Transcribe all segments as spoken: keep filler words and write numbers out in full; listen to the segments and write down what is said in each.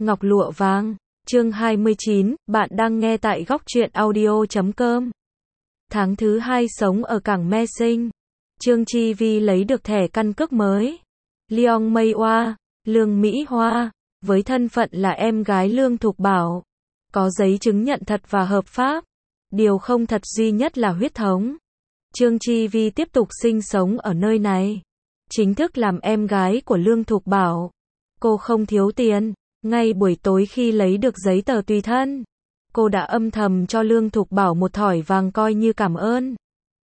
Ngọc lụa vàng. Chương hai mươi chín, bạn đang nghe tại góc truyện audio chấm com. Tháng thứ hai sống ở cảng Me Sinh, Trương Chi Vi lấy được thẻ căn cước mới. Leong Mây Oa, Lương Mỹ Hoa, với thân phận là em gái Lương Thục Bảo, có giấy chứng nhận thật và hợp pháp. Điều không thật duy nhất là huyết thống. Trương Chi Vi tiếp tục sinh sống ở nơi này, chính thức làm em gái của Lương Thục Bảo. Cô không thiếu tiền. Ngay buổi tối khi lấy được giấy tờ tùy thân, cô đã âm thầm cho Lương Thục Bảo một thỏi vàng coi như cảm ơn.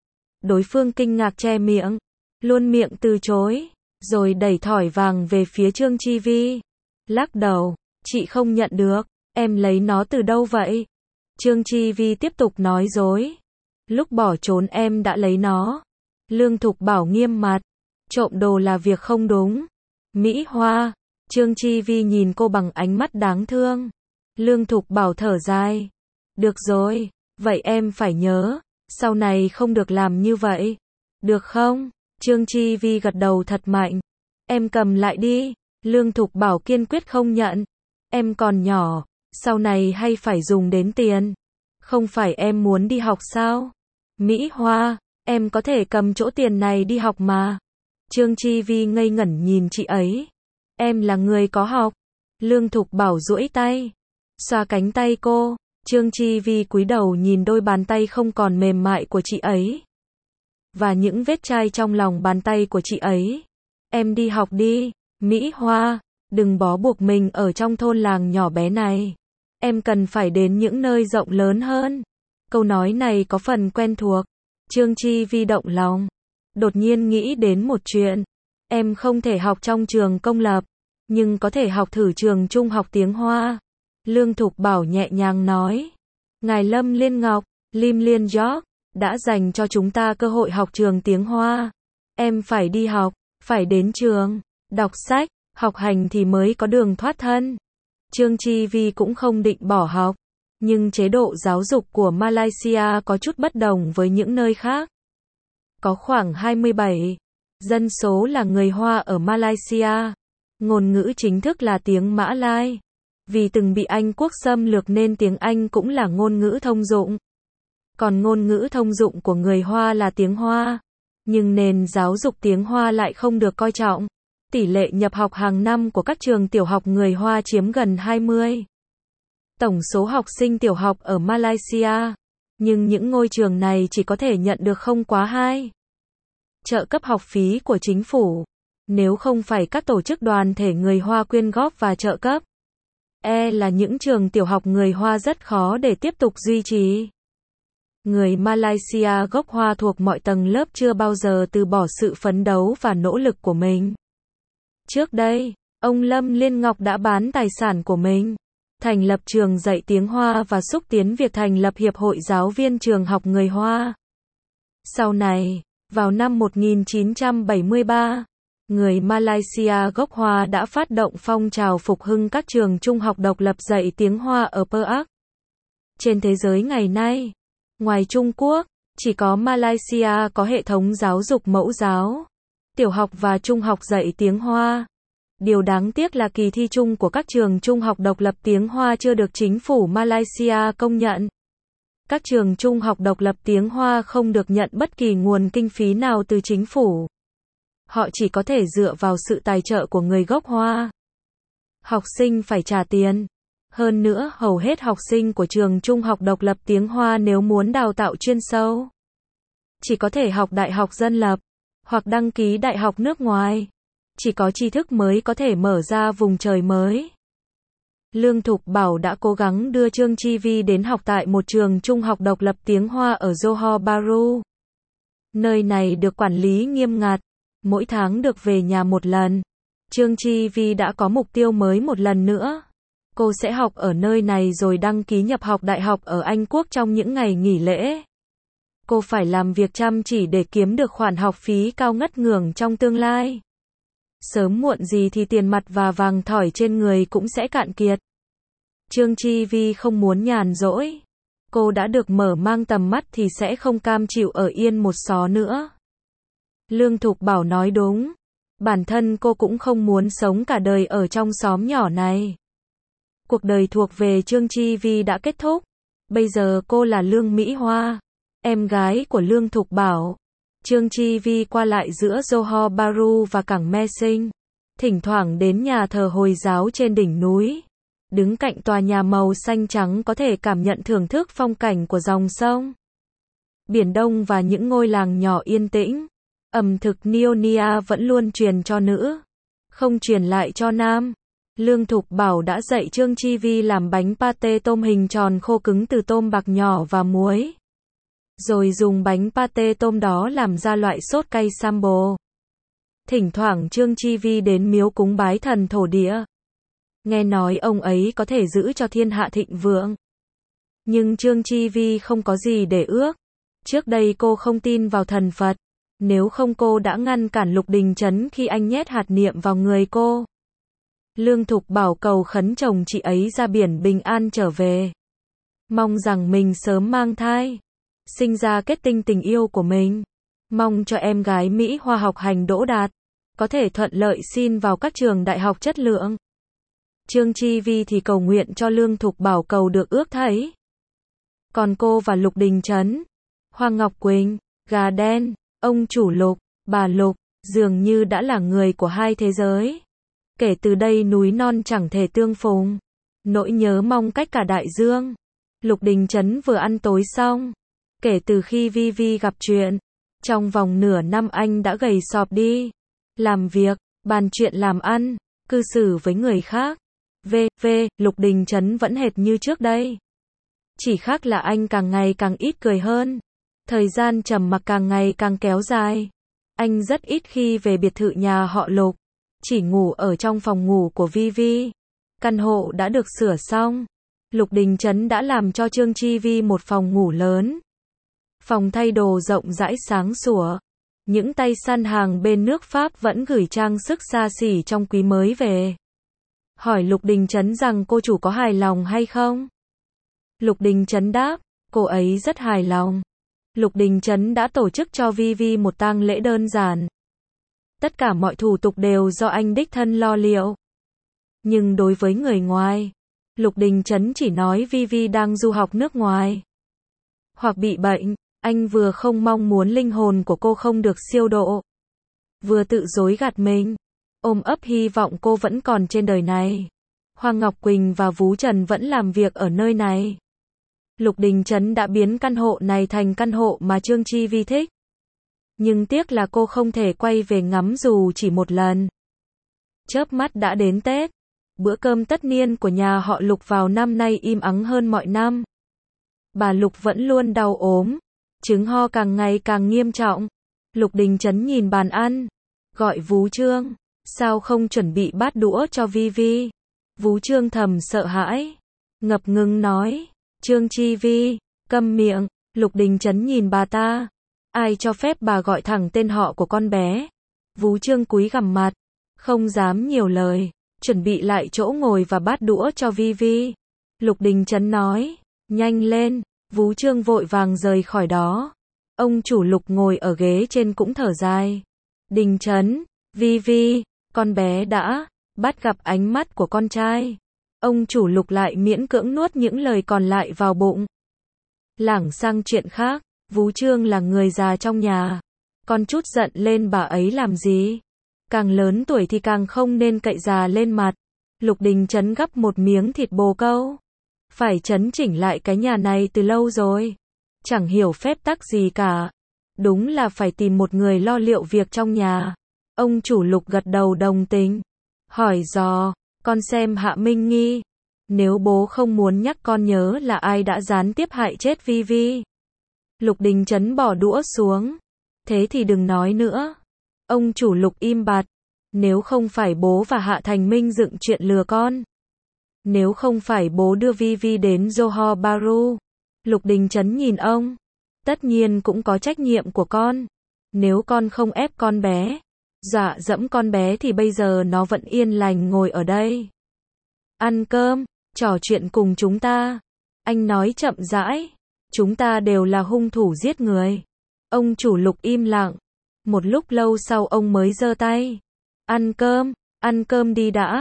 Đối phương kinh ngạc che miệng, luôn miệng từ chối, rồi đẩy thỏi vàng về phía Trương Chi Vi. Lắc đầu, chị không nhận được, em lấy nó từ đâu vậy? Trương Chi Vi tiếp tục nói dối. Lúc bỏ trốn em đã lấy nó. Lương Thục Bảo nghiêm mặt, trộm đồ là việc không đúng. Mỹ Hoa. Trương Chi Vi nhìn cô bằng ánh mắt đáng thương. Lương Thục Bảo thở dài. Được rồi, vậy em phải nhớ, sau này không được làm như vậy. Được không? Trương Chi Vi gật đầu thật mạnh. Em cầm lại đi. Lương Thục Bảo kiên quyết không nhận. Em còn nhỏ, sau này hay phải dùng đến tiền. Không phải em muốn đi học sao? Mỹ Hoa, em có thể cầm chỗ tiền này đi học mà. Trương Chi Vi ngây ngẩn nhìn chị ấy. Em là người có học. Lương Thục Bảo duỗi tay, xoa cánh tay cô. Trương Chi Vi cúi đầu nhìn đôi bàn tay không còn mềm mại của chị ấy, và những vết chai trong lòng bàn tay của chị ấy. Em đi học đi, Mỹ Hoa, đừng bó buộc mình ở trong thôn làng nhỏ bé này. Em cần phải đến những nơi rộng lớn hơn. Câu nói này có phần quen thuộc. Trương Chi Vi động lòng, đột nhiên nghĩ đến một chuyện. Em không thể học trong trường công lập, nhưng có thể học thử trường trung học tiếng Hoa. Lương Thục Bảo nhẹ nhàng nói. Ngài Lâm Liên Ngọc, Lim Liên York, đã dành cho chúng ta cơ hội học trường tiếng Hoa. Em phải đi học, phải đến trường, đọc sách, học hành thì mới có đường thoát thân. Trương Chi Vi cũng không định bỏ học, nhưng chế độ giáo dục của Malaysia có chút bất đồng với những nơi khác. Có khoảng hai mươi bảy dân số là người Hoa ở Malaysia. Ngôn ngữ chính thức là tiếng Mã Lai. Vì từng bị Anh quốc xâm lược nên tiếng Anh cũng là ngôn ngữ thông dụng. Còn ngôn ngữ thông dụng của người Hoa là tiếng Hoa. Nhưng nền giáo dục tiếng Hoa lại không được coi trọng. Tỷ lệ nhập học hàng năm của các trường tiểu học người Hoa chiếm gần hai mươi. Tổng số học sinh tiểu học ở Malaysia. Nhưng những ngôi trường này chỉ có thể nhận được không quá hai trợ cấp học phí của chính phủ. Nếu không phải các tổ chức đoàn thể người Hoa quyên góp và trợ cấp, e là những trường tiểu học người Hoa rất khó để tiếp tục duy trì. Người Malaysia gốc Hoa thuộc mọi tầng lớp chưa bao giờ từ bỏ sự phấn đấu và nỗ lực của mình. Trước đây, ông Lâm Liên Ngọc đã bán tài sản của mình, thành lập trường dạy tiếng Hoa và xúc tiến việc thành lập Hiệp hội Giáo viên Trường học người Hoa. Sau này, vào năm một nghìn chín trăm bảy mươi ba, người Malaysia gốc Hoa đã phát động phong trào phục hưng các trường trung học độc lập dạy tiếng Hoa ở Perak. Trên thế giới ngày nay, ngoài Trung Quốc, chỉ có Malaysia có hệ thống giáo dục mẫu giáo, tiểu học và trung học dạy tiếng Hoa. Điều đáng tiếc là kỳ thi chung của các trường trung học độc lập tiếng Hoa chưa được chính phủ Malaysia công nhận. Các trường trung học độc lập tiếng Hoa không được nhận bất kỳ nguồn kinh phí nào từ chính phủ. Họ chỉ có thể dựa vào sự tài trợ của người gốc Hoa. Học sinh phải trả tiền. Hơn nữa, hầu hết học sinh của trường trung học độc lập tiếng Hoa nếu muốn đào tạo chuyên sâu, chỉ có thể học đại học dân lập, hoặc đăng ký đại học nước ngoài. Chỉ có tri thức mới có thể mở ra vùng trời mới. Lương Thục Bảo đã cố gắng đưa Trương Chi Vi đến học tại một trường trung học độc lập tiếng Hoa ở Johor Bahru. Nơi này được quản lý nghiêm ngặt, mỗi tháng được về nhà một lần. Trương Chi Vi đã có mục tiêu mới một lần nữa. Cô sẽ học ở nơi này rồi đăng ký nhập học đại học ở Anh Quốc trong những ngày nghỉ lễ. Cô phải làm việc chăm chỉ để kiếm được khoản học phí cao ngất ngưởng trong tương lai. Sớm muộn gì thì tiền mặt và vàng thỏi trên người cũng sẽ cạn kiệt. Trương Chi Vi không muốn nhàn rỗi. Cô đã được mở mang tầm mắt thì sẽ không cam chịu ở yên một xó nữa. Lương Thục Bảo nói đúng. Bản thân cô cũng không muốn sống cả đời ở trong xóm nhỏ này. Cuộc đời thuộc về Trương Chi Vi đã kết thúc. Bây giờ cô là Lương Mỹ Hoa, em gái của Lương Thục Bảo. Trương Chi Vi qua lại giữa Johor Bahru và cảng Messing, thỉnh thoảng đến nhà thờ Hồi giáo trên đỉnh núi. Đứng cạnh tòa nhà màu xanh trắng có thể cảm nhận thưởng thức phong cảnh của dòng sông, Biển Đông và những ngôi làng nhỏ yên tĩnh. Ẩm thực Nyonya vẫn luôn truyền cho nữ, không truyền lại cho nam. Lương Thục Bảo đã dạy Trương Chi Vi làm bánh pate tôm hình tròn khô cứng từ tôm bạc nhỏ và muối. Rồi dùng bánh pate tôm đó làm ra loại sốt cay sambo. Thỉnh thoảng Trương Chi Vi đến miếu cúng bái thần thổ địa. Nghe nói ông ấy có thể giữ cho thiên hạ thịnh vượng. Nhưng Trương Chi Vi không có gì để ước. Trước đây cô không tin vào thần Phật. Nếu không cô đã ngăn cản Lục Đình Trấn khi anh nhét hạt niệm vào người cô. Lương Thục Bảo cầu khấn chồng chị ấy ra biển bình an trở về. Mong rằng mình sớm mang thai, sinh ra kết tinh tình yêu của mình. Mong cho em gái Mỹ Hoa học hành đỗ đạt, có thể thuận lợi xin vào các trường đại học chất lượng. Trương Chi Vi thì cầu nguyện cho Lương Thục Bảo cầu được ước thấy. Còn cô và Lục Đình Trấn, Hoàng Ngọc Quỳnh, gà đen, ông chủ Lục, bà Lục, dường như đã là người của hai thế giới. Kể từ đây núi non chẳng thể tương phùng. Nỗi nhớ mong cách cả đại dương. Lục Đình Trấn vừa ăn tối xong. Kể từ khi Vi Vi gặp chuyện, trong vòng nửa năm anh đã gầy sọp đi. Làm việc, bàn chuyện làm ăn, cư xử với người khác. V, V, Lục Đình Trấn vẫn hệt như trước đây. Chỉ khác là anh càng ngày càng ít cười hơn. Thời gian trầm mặc càng ngày càng kéo dài. Anh rất ít khi về biệt thự nhà họ Lục. Chỉ ngủ ở trong phòng ngủ của Vi Vi. Căn hộ đã được sửa xong. Lục Đình Trấn đã làm cho Trương Chi Vi một phòng ngủ lớn. Phòng thay đồ rộng rãi sáng sủa. Những tay săn hàng bên nước Pháp vẫn gửi trang sức xa xỉ trong quý mới về. Hỏi Lục Đình Trấn rằng cô chủ có hài lòng hay không? Lục Đình Trấn đáp, cô ấy rất hài lòng. Lục Đình Trấn đã tổ chức cho Vi Vi một tang lễ đơn giản. Tất cả mọi thủ tục đều do anh đích thân lo liệu. Nhưng đối với người ngoài, Lục Đình Trấn chỉ nói Vi Vi đang du học nước ngoài. Hoặc bị bệnh, anh vừa không mong muốn linh hồn của cô không được siêu độ. Vừa tự dối gạt mình, ôm ấp hy vọng cô vẫn còn trên đời này. Hoàng Ngọc Quỳnh và Vú Trần vẫn làm việc ở nơi này. Lục Đình Trấn đã biến căn hộ này thành căn hộ mà Trương Chi Vi thích. Nhưng tiếc là cô không thể quay về ngắm dù chỉ một lần. Chớp mắt đã đến Tết. Bữa cơm tất niên của nhà họ Lục vào năm nay im ắng hơn mọi năm. Bà Lục vẫn luôn đau ốm. Chứng ho càng ngày càng nghiêm trọng. Lục Đình Trấn nhìn bàn ăn. Gọi Vú Trương. Sao không chuẩn bị bát đũa cho Vi Vi? Vú Trương thầm sợ hãi. Ngập ngừng nói. Trương Chi Vi, câm miệng. Lục Đình Trấn nhìn bà ta. Ai cho phép bà gọi thẳng tên họ của con bé? Vú Trương cúi gằm mặt. Không dám nhiều lời. Chuẩn bị lại chỗ ngồi và bát đũa cho Vi Vi. Lục Đình Trấn nói. Nhanh lên. Vú Trương vội vàng rời khỏi đó. Ông chủ Lục ngồi ở ghế trên cũng thở dài. Đình Trấn, Vi Vi, con bé đã bắt gặp ánh mắt của con trai. Ông chủ Lục lại miễn cưỡng nuốt những lời còn lại vào bụng. Lảng sang chuyện khác, Vú Trương là người già trong nhà. Con chút giận lên bà ấy làm gì? Càng lớn tuổi thì càng không nên cậy già lên mặt. Lục Đình Trấn gắp một miếng thịt bồ câu. Phải chấn chỉnh lại cái nhà này từ lâu rồi. Chẳng hiểu phép tắc gì cả. Đúng là phải tìm một người lo liệu việc trong nhà. Ông chủ Lục gật đầu đồng tình. Hỏi dò, con xem Hạ Minh Nghi. Nếu bố không muốn nhắc con nhớ là ai đã gián tiếp hại chết Vi Vi. Lục Đình Trấn bỏ đũa xuống. Thế thì đừng nói nữa. Ông chủ Lục im bặt. Nếu không phải bố và Hạ Thành Minh dựng chuyện lừa con. Nếu không phải bố đưa Vi Vi đến Johor Bahru. Lục Đình Trấn nhìn ông. Tất nhiên cũng có trách nhiệm của con. Nếu con không ép con bé, dọa dẫm con bé thì bây giờ nó vẫn yên lành ngồi ở đây. Ăn cơm, trò chuyện cùng chúng ta. Anh nói chậm rãi. Chúng ta đều là hung thủ giết người. Ông chủ Lục im lặng. Một lúc lâu sau ông mới giơ tay. Ăn cơm, ăn cơm đi đã.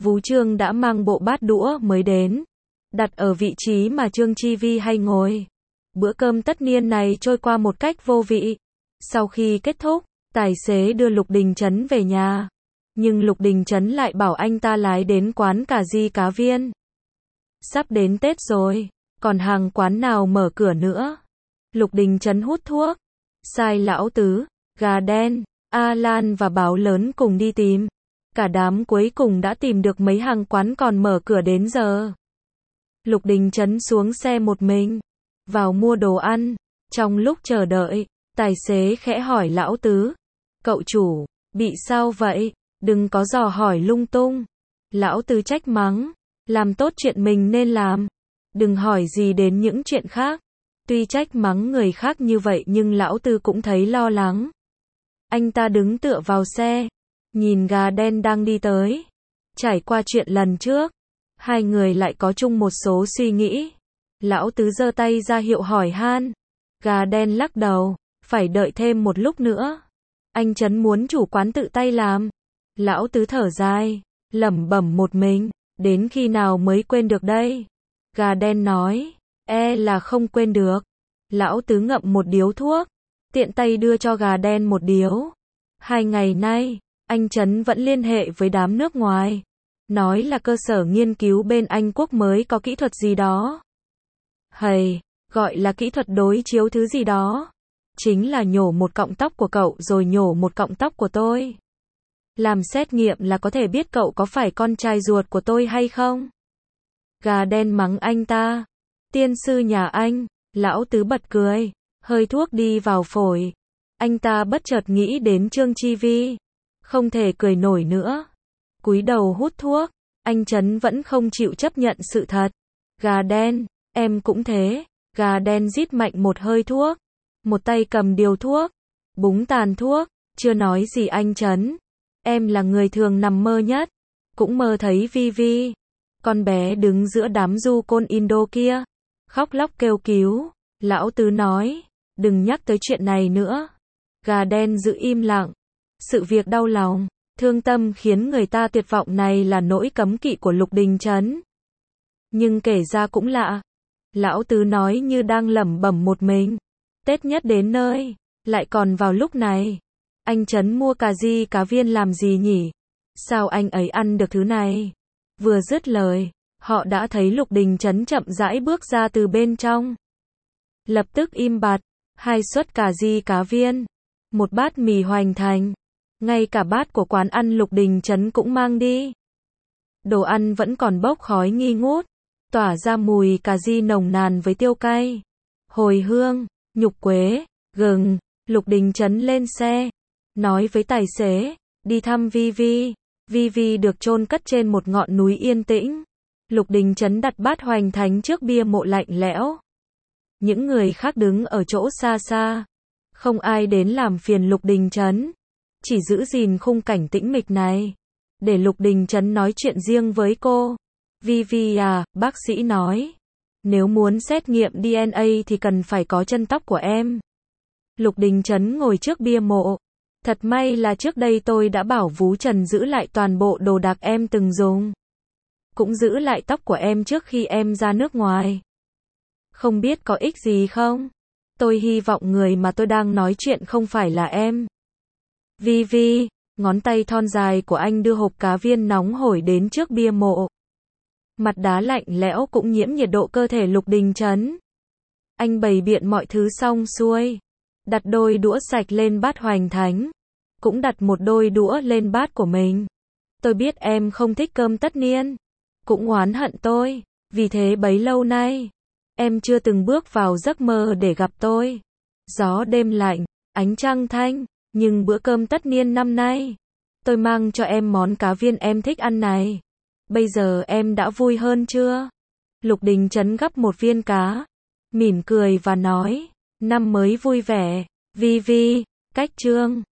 Vú Trương đã mang bộ bát đũa mới đến, đặt ở vị trí mà Trương Chi Vi hay ngồi. Bữa cơm tất niên này trôi qua một cách vô vị. Sau khi kết thúc, tài xế đưa Lục Đình Trấn về nhà. Nhưng Lục Đình Trấn lại bảo anh ta lái đến quán cà ri cá viên. Sắp đến Tết rồi, còn hàng quán nào mở cửa nữa? Lục Đình Trấn hút thuốc, sai Lão Tứ, Gà Đen, A Lan và Báo Lớn cùng đi tìm. Cả đám cuối cùng đã tìm được mấy hàng quán còn mở cửa đến giờ. Lục Đình Trấn xuống xe một mình, vào mua đồ ăn. Trong lúc chờ đợi, tài xế khẽ hỏi Lão Tứ, cậu chủ, bị sao vậy? Đừng có dò hỏi lung tung. Lão Tứ trách mắng, làm tốt chuyện mình nên làm, đừng hỏi gì đến những chuyện khác. Tuy trách mắng người khác như vậy nhưng Lão Tứ cũng thấy lo lắng. Anh ta đứng tựa vào xe, nhìn Gà Đen đang đi tới. Trải qua chuyện lần trước, hai người lại có chung một số suy nghĩ. Lão Tứ giơ tay ra hiệu hỏi han. Gà Đen lắc đầu, phải đợi thêm một lúc nữa. Anh Trấn muốn chủ quán tự tay làm. Lão Tứ thở dài, lẩm bẩm một mình, đến khi nào mới quên được đây? Gà Đen nói, e là không quên được. Lão Tứ ngậm một điếu thuốc, tiện tay đưa cho Gà Đen một điếu. Hai ngày nay, anh Trấn vẫn liên hệ với đám nước ngoài, nói là cơ sở nghiên cứu bên Anh Quốc mới có kỹ thuật gì đó. Hầy, gọi là kỹ thuật đối chiếu thứ gì đó. Chính là nhổ một cọng tóc của cậu rồi nhổ một cọng tóc của tôi. Làm xét nghiệm là có thể biết cậu có phải con trai ruột của tôi hay không. Gà Đen mắng anh ta. Tiên sư nhà anh. Lão Tứ bật cười, hơi thuốc đi vào phổi. Anh ta bất chợt nghĩ đến Trương Chi Vi. Không thể cười nổi nữa. Cúi đầu hút thuốc. Anh Trấn vẫn không chịu chấp nhận sự thật. Gà Đen, em cũng thế. Gà Đen rít mạnh một hơi thuốc. Một tay cầm điếu thuốc, búng tàn thuốc. Chưa nói gì anh Trấn. Em là người thường nằm mơ nhất. Cũng mơ thấy Vi Vi, con bé đứng giữa đám du côn Indo kia, khóc lóc kêu cứu. Lão Tứ nói, đừng nhắc tới chuyện này nữa. Gà Đen giữ im lặng. Sự việc đau lòng, thương tâm khiến người ta tuyệt vọng này là nỗi cấm kỵ của Lục Đình Trấn. Nhưng kể ra cũng lạ. Lão Tứ nói như đang lẩm bẩm một mình. Tết nhất đến nơi, lại còn vào lúc này. Anh Trấn mua cà ri cá viên làm gì nhỉ? Sao anh ấy ăn được thứ này? Vừa dứt lời, họ đã thấy Lục Đình Trấn chậm rãi bước ra từ bên trong. Lập tức im bặt, hai suất cà ri cá viên, một bát mì hoành thành, ngay cả bát của quán ăn Lục Đình Trấn cũng mang đi. Đồ ăn vẫn còn bốc khói nghi ngút, tỏa ra mùi cà ri nồng nàn với tiêu cay, hồi hương, nhục quế, gừng. Lục Đình Trấn lên xe, nói với tài xế, đi thăm Vi Vi. Vi Vi được chôn cất trên một ngọn núi yên tĩnh. Lục Đình Trấn đặt bát hoành thánh trước bia mộ lạnh lẽo. Những người khác đứng ở chỗ xa xa. Không ai đến làm phiền Lục Đình Trấn. Chỉ giữ gìn khung cảnh tĩnh mịch này. Để Lục Đình Trấn nói chuyện riêng với cô. Vi Vi à, bác sĩ nói. Nếu muốn xét nghiệm đê en a thì cần phải có chân tóc của em. Lục Đình Trấn ngồi trước bia mộ. Thật may là trước đây tôi đã bảo Vú Trần giữ lại toàn bộ đồ đạc em từng dùng. Cũng giữ lại tóc của em trước khi em ra nước ngoài. Không biết có ích gì không? Tôi hy vọng người mà tôi đang nói chuyện không phải là em. Vi Vi, ngón tay thon dài của anh đưa hộp cá viên nóng hổi đến trước bia mộ. Mặt đá lạnh lẽo cũng nhiễm nhiệt độ cơ thể Lục Đình Trấn. Anh bày biện mọi thứ xong xuôi. Đặt đôi đũa sạch lên bát hoành thánh. Cũng đặt một đôi đũa lên bát của mình. Tôi biết em không thích cơm tất niên. Cũng oán hận tôi. Vì thế bấy lâu nay, em chưa từng bước vào giấc mơ để gặp tôi. Gió đêm lạnh, ánh trăng thanh. Nhưng bữa cơm tất niên năm nay, tôi mang cho em món cá viên em thích ăn này. Bây giờ em đã vui hơn chưa? Lục Đình Trấn gắp một viên cá, mỉm cười và nói, năm mới vui vẻ, Vi Vi, cách Trương.